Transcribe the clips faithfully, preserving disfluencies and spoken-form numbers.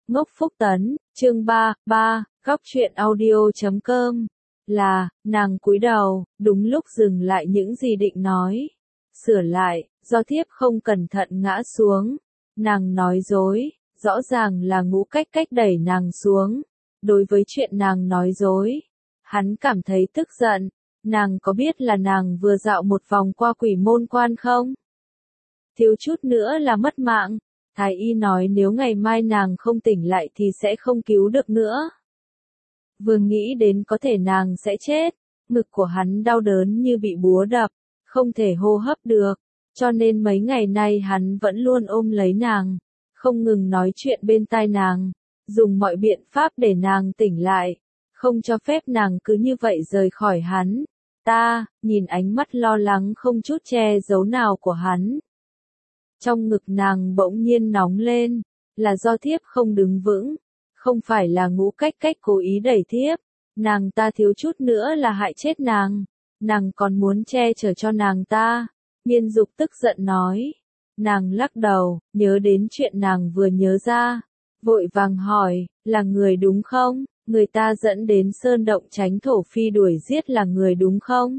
Ngốc Phúc Tấn, chương ba, ba, góc truyện audio chấm com, là, nàng cúi đầu, đúng lúc dừng lại những gì định nói. Sửa lại, do thiếp không cẩn thận ngã xuống. Nàng nói dối, rõ ràng là Ngũ Cách Cách đẩy nàng xuống. Đối với chuyện nàng nói dối, hắn cảm thấy tức giận. Nàng có biết là nàng vừa dạo một vòng qua quỷ môn quan không? Thiếu chút nữa là mất mạng. Thái y nói nếu ngày mai nàng không tỉnh lại thì sẽ không cứu được nữa. Vừa nghĩ đến có thể nàng sẽ chết, ngực của hắn đau đớn như bị búa đập, không thể hô hấp được, cho nên mấy ngày nay hắn vẫn luôn ôm lấy nàng, không ngừng nói chuyện bên tai nàng, dùng mọi biện pháp để nàng tỉnh lại, không cho phép nàng cứ như vậy rời khỏi hắn. Ta, nhìn ánh mắt lo lắng không chút che giấu nào của hắn. Trong ngực nàng bỗng nhiên nóng lên, là do thiếp không đứng vững, không phải là Ngũ Cách Cách cố ý đẩy thiếp, nàng ta thiếu chút nữa là hại chết nàng, nàng còn muốn che chở cho nàng ta. Miên Dục tức giận nói, nàng lắc đầu, nhớ đến chuyện nàng vừa nhớ ra, vội vàng hỏi, là người đúng không, người ta dẫn đến sơn động tránh thổ phi đuổi giết là người đúng không?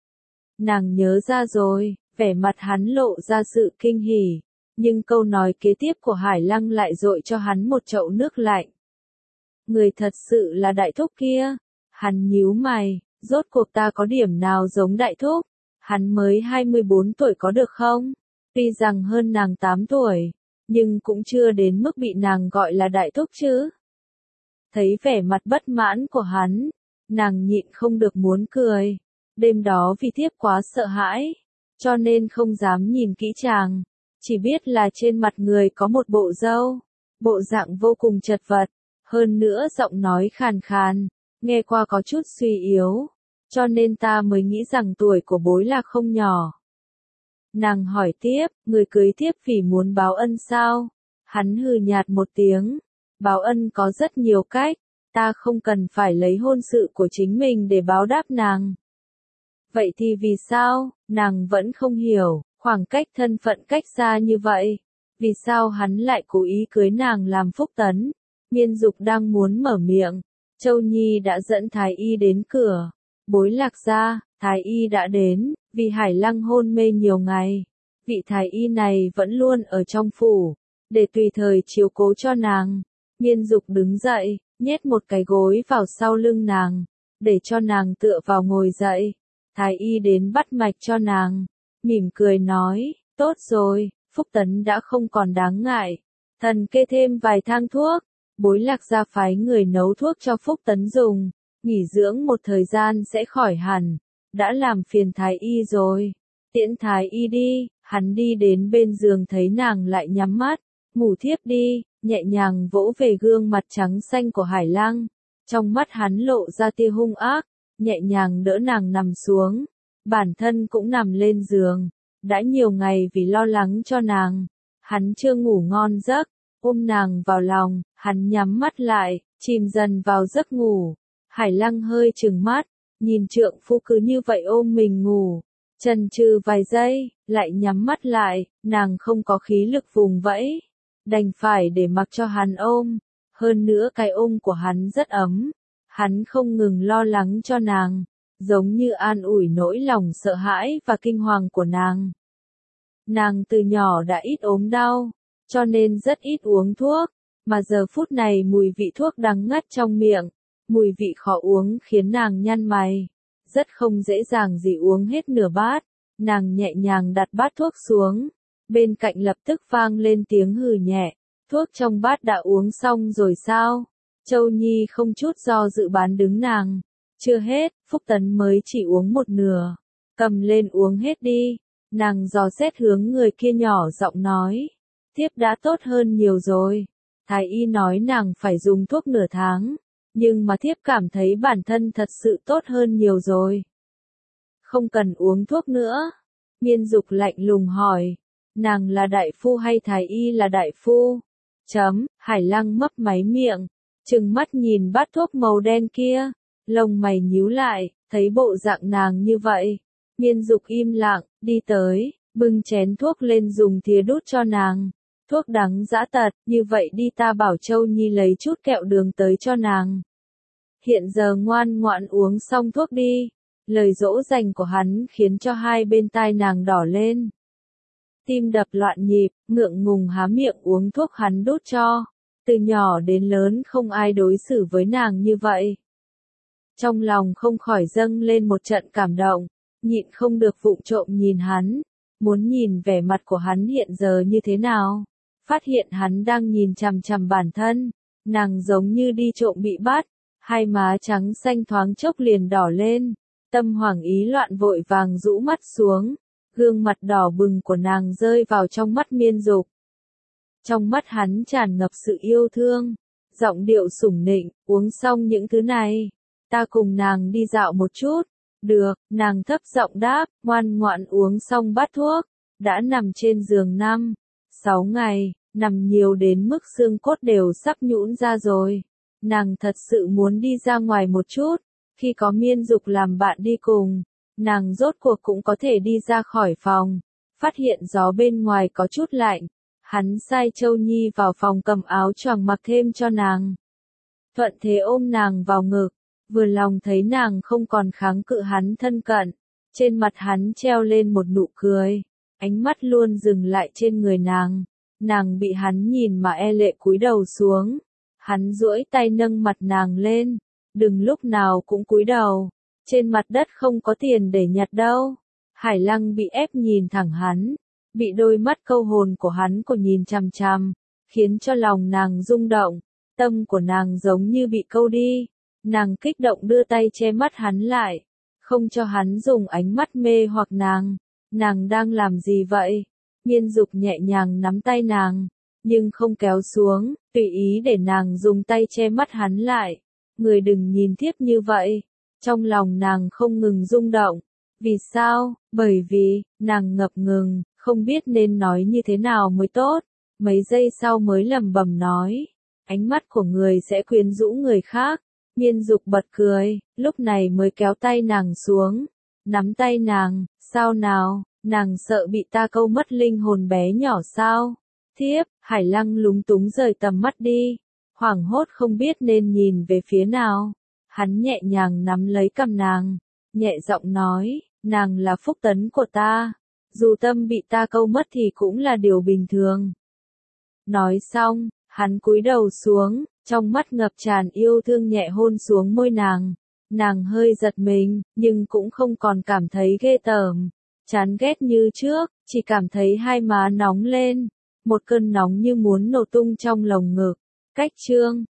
Nàng nhớ ra rồi. Vẻ mặt hắn lộ ra sự kinh hỉ, nhưng câu nói kế tiếp của Hải Lăng lại dội cho hắn một chậu nước lạnh. Người thật sự là đại thúc kia. Hắn nhíu mày, rốt cuộc ta có điểm nào giống đại thúc? Hắn mới hai mươi bốn tuổi có được không? Tuy rằng hơn nàng tám tuổi, nhưng cũng chưa đến mức bị nàng gọi là đại thúc chứ. Thấy vẻ mặt bất mãn của hắn, nàng nhịn không được muốn cười. Đêm đó vì thiếp quá sợ hãi, cho nên không dám nhìn kỹ chàng, chỉ biết là trên mặt người có một bộ râu, bộ dạng vô cùng chật vật, hơn nữa giọng nói khàn khàn, nghe qua có chút suy yếu, cho nên ta mới nghĩ rằng tuổi của bối lạc không nhỏ. Nàng hỏi tiếp, người cưới thiếp vì muốn báo ân sao? Hắn hừ nhạt một tiếng, báo ân có rất nhiều cách, ta không cần phải lấy hôn sự của chính mình để báo đáp nàng. Vậy thì vì sao, nàng vẫn không hiểu, khoảng cách thân phận cách xa như vậy, vì sao hắn lại cố ý cưới nàng làm phúc tấn? Miên Dục đang muốn mở miệng, Châu Nhi đã dẫn Thái Y đến cửa, Bối Lạc ra, Thái Y đã đến, vì Hải Lăng hôn mê nhiều ngày, vị Thái Y này vẫn luôn ở trong phủ, để tùy thời chiếu cố cho nàng. Miên Dục đứng dậy, nhét một cái gối vào sau lưng nàng, để cho nàng tựa vào ngồi dậy. Thái Y đến bắt mạch cho nàng, mỉm cười nói, tốt rồi, Phúc Tấn đã không còn đáng ngại, thần kê thêm vài thang thuốc. Bối Lạc ra phái người nấu thuốc cho Phúc Tấn dùng, nghỉ dưỡng một thời gian sẽ khỏi hẳn, đã làm phiền Thái Y rồi, tiễn Thái Y đi. Hắn đi đến bên giường thấy nàng lại nhắm mắt, ngủ thiếp đi, nhẹ nhàng vỗ về gương mặt trắng xanh của Hải Lăng, trong mắt hắn lộ ra tia hung ác. Nhẹ nhàng đỡ nàng nằm xuống, bản thân cũng nằm lên giường, đã nhiều ngày vì lo lắng cho nàng, hắn chưa ngủ ngon giấc, ôm nàng vào lòng, hắn nhắm mắt lại, chìm dần vào giấc ngủ. Hải Lăng hơi trừng mắt, nhìn trượng phu cứ như vậy ôm mình ngủ, chần chừ vài giây, lại nhắm mắt lại, nàng không có khí lực vùng vẫy, đành phải để mặc cho hắn ôm, hơn nữa cái ôm của hắn rất ấm. Hắn không ngừng lo lắng cho nàng, giống như an ủi nỗi lòng sợ hãi và kinh hoàng của nàng. Nàng từ nhỏ đã ít ốm đau, cho nên rất ít uống thuốc, mà giờ phút này mùi vị thuốc đắng ngắt trong miệng, mùi vị khó uống khiến nàng nhăn mày, rất không dễ dàng gì uống hết nửa bát. Nàng nhẹ nhàng đặt bát thuốc xuống, bên cạnh lập tức vang lên tiếng hừ nhẹ, thuốc trong bát đã uống xong rồi sao? Châu Nhi không chút do dự bán đứng nàng. Chưa hết, Phúc Tấn mới chỉ uống một nửa. Cầm lên uống hết đi. Nàng dò xét hướng người kia nhỏ giọng nói. Thiếp đã tốt hơn nhiều rồi. Thái Y nói nàng phải dùng thuốc nửa tháng. Nhưng mà thiếp cảm thấy bản thân thật sự tốt hơn nhiều rồi. Không cần uống thuốc nữa. Miên Dục lạnh lùng hỏi. Nàng là đại phu hay Thái Y là đại phu? Chấm, Hải Lăng mấp máy miệng. Trừng mắt nhìn bát thuốc màu đen kia, lông mày nhíu lại, thấy bộ dạng nàng như vậy. Miên Dục im lặng, đi tới, bưng chén thuốc lên dùng thìa đút cho nàng. thuốc đắng dã tật, như vậy đi ta bảo Châu Nhi lấy chút kẹo đường tới cho nàng. Hiện giờ ngoan ngoãn uống xong thuốc đi. Lời dỗ dành của hắn khiến cho hai bên tai nàng đỏ lên. Tim đập loạn nhịp, ngượng ngùng há miệng uống thuốc hắn đút cho. Từ nhỏ đến lớn không ai đối xử với nàng như vậy. Trong lòng không khỏi dâng lên một trận cảm động, nhịn không được vụng trộm nhìn hắn, muốn nhìn vẻ mặt của hắn hiện giờ như thế nào. Phát hiện hắn đang nhìn chằm chằm bản thân, nàng giống như đi trộm bị bắt, hai má trắng xanh thoáng chốc liền đỏ lên, tâm hoảng ý loạn vội vàng rũ mắt xuống, gương mặt đỏ bừng của nàng rơi vào trong mắt Miên Dục. Trong mắt hắn tràn ngập sự yêu thương, giọng điệu sủng nịnh, uống xong những thứ này, ta cùng nàng đi dạo một chút. Được, nàng thấp giọng đáp, ngoan ngoãn uống xong bát thuốc, đã nằm trên giường năm, sáu ngày, nằm nhiều đến mức xương cốt đều sắp nhũn ra rồi. Nàng thật sự muốn đi ra ngoài một chút, khi có Miên Dục làm bạn đi cùng, nàng rốt cuộc cũng có thể đi ra khỏi phòng, phát hiện gió bên ngoài có chút lạnh. Hắn sai Châu Nhi vào phòng cầm áo choàng mặc thêm cho nàng. Thuận thế ôm nàng vào ngực, vừa lòng thấy nàng không còn kháng cự hắn thân cận, trên mặt hắn treo lên một nụ cười, ánh mắt luôn dừng lại trên người nàng. Nàng bị hắn nhìn mà e lệ cúi đầu xuống, hắn duỗi tay nâng mặt nàng lên, đừng lúc nào cũng cúi đầu, trên mặt đất không có tiền để nhặt đâu. Hải Lăng bị ép nhìn thẳng hắn, bị đôi mắt câu hồn của hắn của nhìn chằm chằm, khiến cho lòng nàng rung động, tâm của nàng giống như bị câu đi. Nàng kích động đưa tay che mắt hắn lại, không cho hắn dùng ánh mắt mê hoặc nàng. Nàng đang làm gì vậy? Miên Dục nhẹ nhàng nắm tay nàng, nhưng không kéo xuống, tùy ý để nàng dùng tay che mắt hắn lại. Người đừng nhìn thiếp như vậy. Trong lòng nàng không ngừng rung động. Vì sao? Bởi vì, nàng ngập ngừng, không biết nên nói như thế nào mới tốt. Mấy giây sau mới lẩm bẩm nói, ánh mắt của người sẽ quyến rũ người khác. Miên Dục bật cười, lúc này mới kéo tay nàng xuống, nắm tay nàng, sao nào, nàng sợ bị ta câu mất linh hồn bé nhỏ sao? Thiếp, Hải Lăng lúng túng rời tầm mắt đi, hoảng hốt không biết nên nhìn về phía nào. Hắn nhẹ nhàng nắm lấy cằm nàng, nhẹ giọng nói, nàng là phúc tấn của ta, dù tâm bị ta câu mất thì cũng là điều bình thường. Nói xong, hắn cúi đầu xuống, trong mắt ngập tràn yêu thương nhẹ hôn xuống môi nàng. Nàng hơi giật mình, nhưng cũng không còn cảm thấy ghê tởm, chán ghét như trước, chỉ cảm thấy hai má nóng lên, một cơn nóng như muốn nổ tung trong lồng ngực. Cách chương